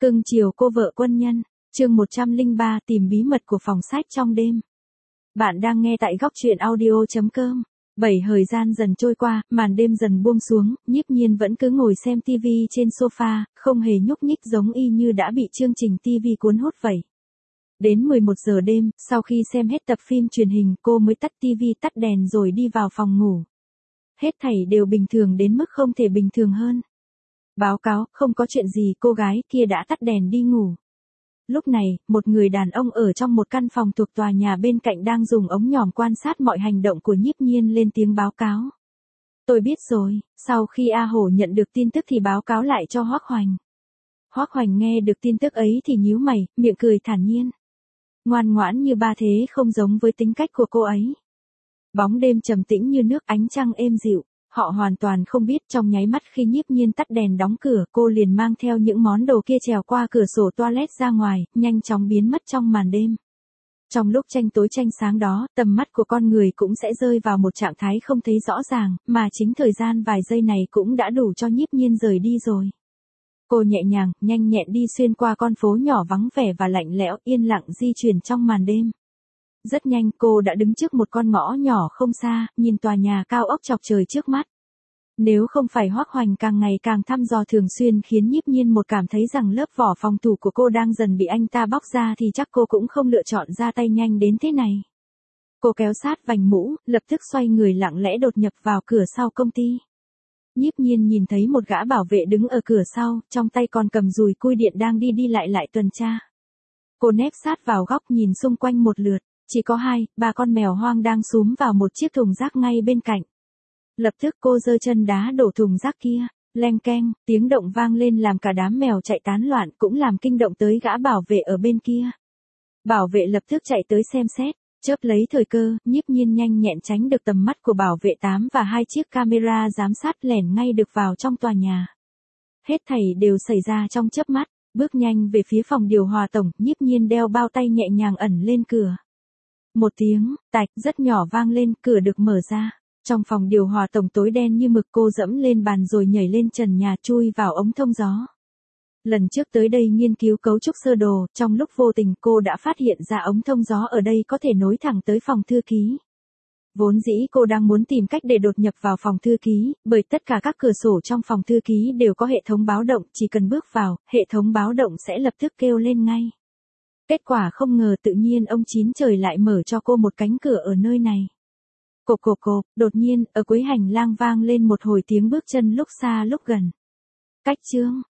Cưng chiều cô vợ quân nhân, chương 103 tìm bí mật của phòng sách trong đêm. Bạn đang nghe tại góc truyện audio.com. Thời gian dần trôi qua, màn đêm dần buông xuống, Nhiếp Nhiên vẫn cứ ngồi xem tivi trên sofa, không hề nhúc nhích giống y như đã bị chương trình tivi cuốn hút vậy. Đến 11 giờ đêm, sau khi xem hết tập phim truyền hình, cô mới tắt tivi tắt đèn rồi đi vào phòng ngủ. Hết thảy đều bình thường đến mức không thể bình thường hơn. Báo cáo, không có chuyện gì, cô gái kia đã tắt đèn đi ngủ. Lúc này, một người đàn ông ở trong một căn phòng thuộc tòa nhà bên cạnh đang dùng ống nhòm quan sát mọi hành động của Nhiếp Nhiên lên tiếng báo cáo. Tôi biết rồi, sau khi A Hổ nhận được tin tức thì báo cáo lại cho Hoắc Hoành. Hoắc Hoành nghe được tin tức ấy thì nhíu mày, miệng cười thản nhiên. Ngoan ngoãn như ba thế không giống với tính cách của cô ấy. Bóng đêm trầm tĩnh như nước, ánh trăng êm dịu. Họ hoàn toàn không biết trong nháy mắt khi Nhiếp Nhiên tắt đèn đóng cửa, cô liền mang theo những món đồ kia trèo qua cửa sổ toilet ra ngoài, nhanh chóng biến mất trong màn đêm. Trong lúc tranh tối tranh sáng đó, tầm mắt của con người cũng sẽ rơi vào một trạng thái không thấy rõ ràng, mà chính thời gian vài giây này cũng đã đủ cho Nhiếp Nhiên rời đi rồi. Cô nhẹ nhàng, nhanh nhẹn đi xuyên qua con phố nhỏ vắng vẻ và lạnh lẽo, yên lặng di chuyển trong màn đêm. Rất nhanh cô đã đứng trước một con ngõ nhỏ không xa, nhìn tòa nhà cao ốc chọc trời trước mắt. Nếu không phải Hoắc Hoành càng ngày càng thăm dò thường xuyên khiến Nhiếp Nhiên một cảm thấy rằng lớp vỏ phòng thủ của cô đang dần bị anh ta bóc ra thì chắc cô cũng không lựa chọn ra tay nhanh đến thế này. Cô kéo sát vành mũ, lập tức xoay người lặng lẽ đột nhập vào cửa sau công ty. Nhiếp Nhiên nhìn thấy một gã bảo vệ đứng ở cửa sau, trong tay còn cầm dùi cui điện đang đi lại tuần tra. Cô nép sát vào góc nhìn xung quanh một lượt. Chỉ có 2-3 con mèo hoang đang súm vào một chiếc thùng rác ngay bên cạnh. Lập tức cô giơ chân đá đổ thùng rác kia, leng keng, tiếng động vang lên làm cả đám mèo chạy tán loạn, cũng làm kinh động tới gã bảo vệ ở bên kia. Bảo vệ lập tức chạy tới xem xét, chớp lấy thời cơ, Nhiếp Nhiên nhanh nhẹn tránh được tầm mắt của bảo vệ 8 và 2 chiếc camera giám sát lẻn ngay được vào trong tòa nhà. Hết thảy đều xảy ra trong chớp mắt, bước nhanh về phía phòng điều hòa tổng, Nhiếp Nhiên đeo bao tay nhẹ nhàng ẩn lên cửa. Một tiếng, tạch rất nhỏ vang lên, cửa được mở ra. Trong phòng điều hòa tổng tối đen như mực, cô dẫm lên bàn rồi nhảy lên trần nhà chui vào ống thông gió. Lần trước tới đây nghiên cứu cấu trúc sơ đồ, trong lúc vô tình cô đã phát hiện ra ống thông gió ở đây có thể nối thẳng tới phòng thư ký. Vốn dĩ cô đang muốn tìm cách để đột nhập vào phòng thư ký, bởi tất cả các cửa sổ trong phòng thư ký đều có hệ thống báo động, chỉ cần bước vào, hệ thống báo động sẽ lập tức kêu lên ngay. Kết quả không ngờ tự nhiên ông Chín Trời lại mở cho cô một cánh cửa ở nơi này. Cộp, đột nhiên, ở cuối hành lang vang lên một hồi tiếng bước chân lúc xa lúc gần. Cách chương,